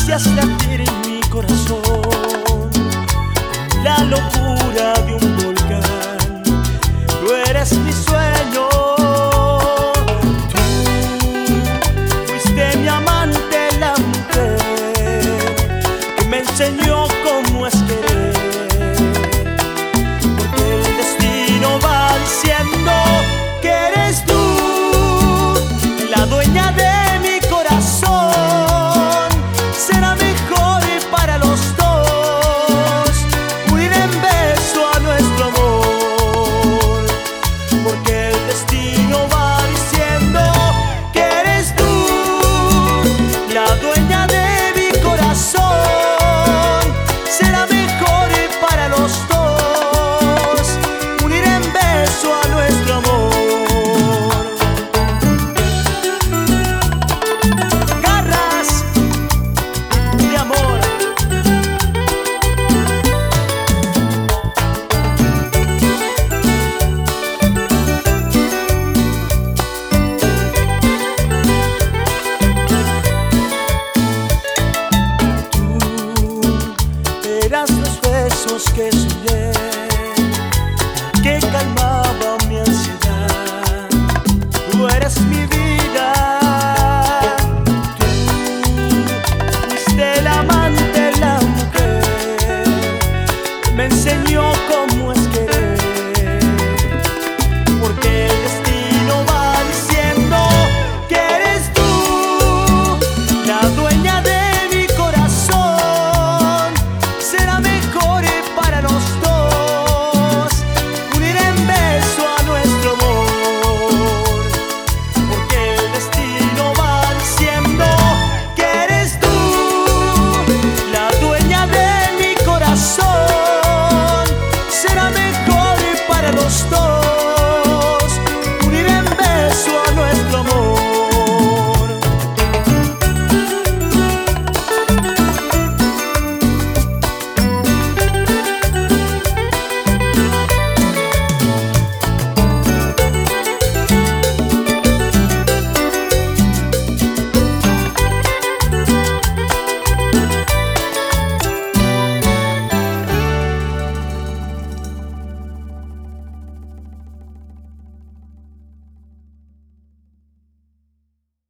hacías latir en mi corazón, la locura de un volcán. Tú eres mi sueño, tú fuiste mi amante, la mujer que me enseñó cómo es querer, porque el destino va diciendo que eres tú la dueña de mi corazón. Será mejor para los dos unir en beso a nuestro amor, porque el destino va diciendo que eres tú la dueña de mi corazón. Será mejor para los dos unir en beso a nuestro amor. Eras los besos que soñé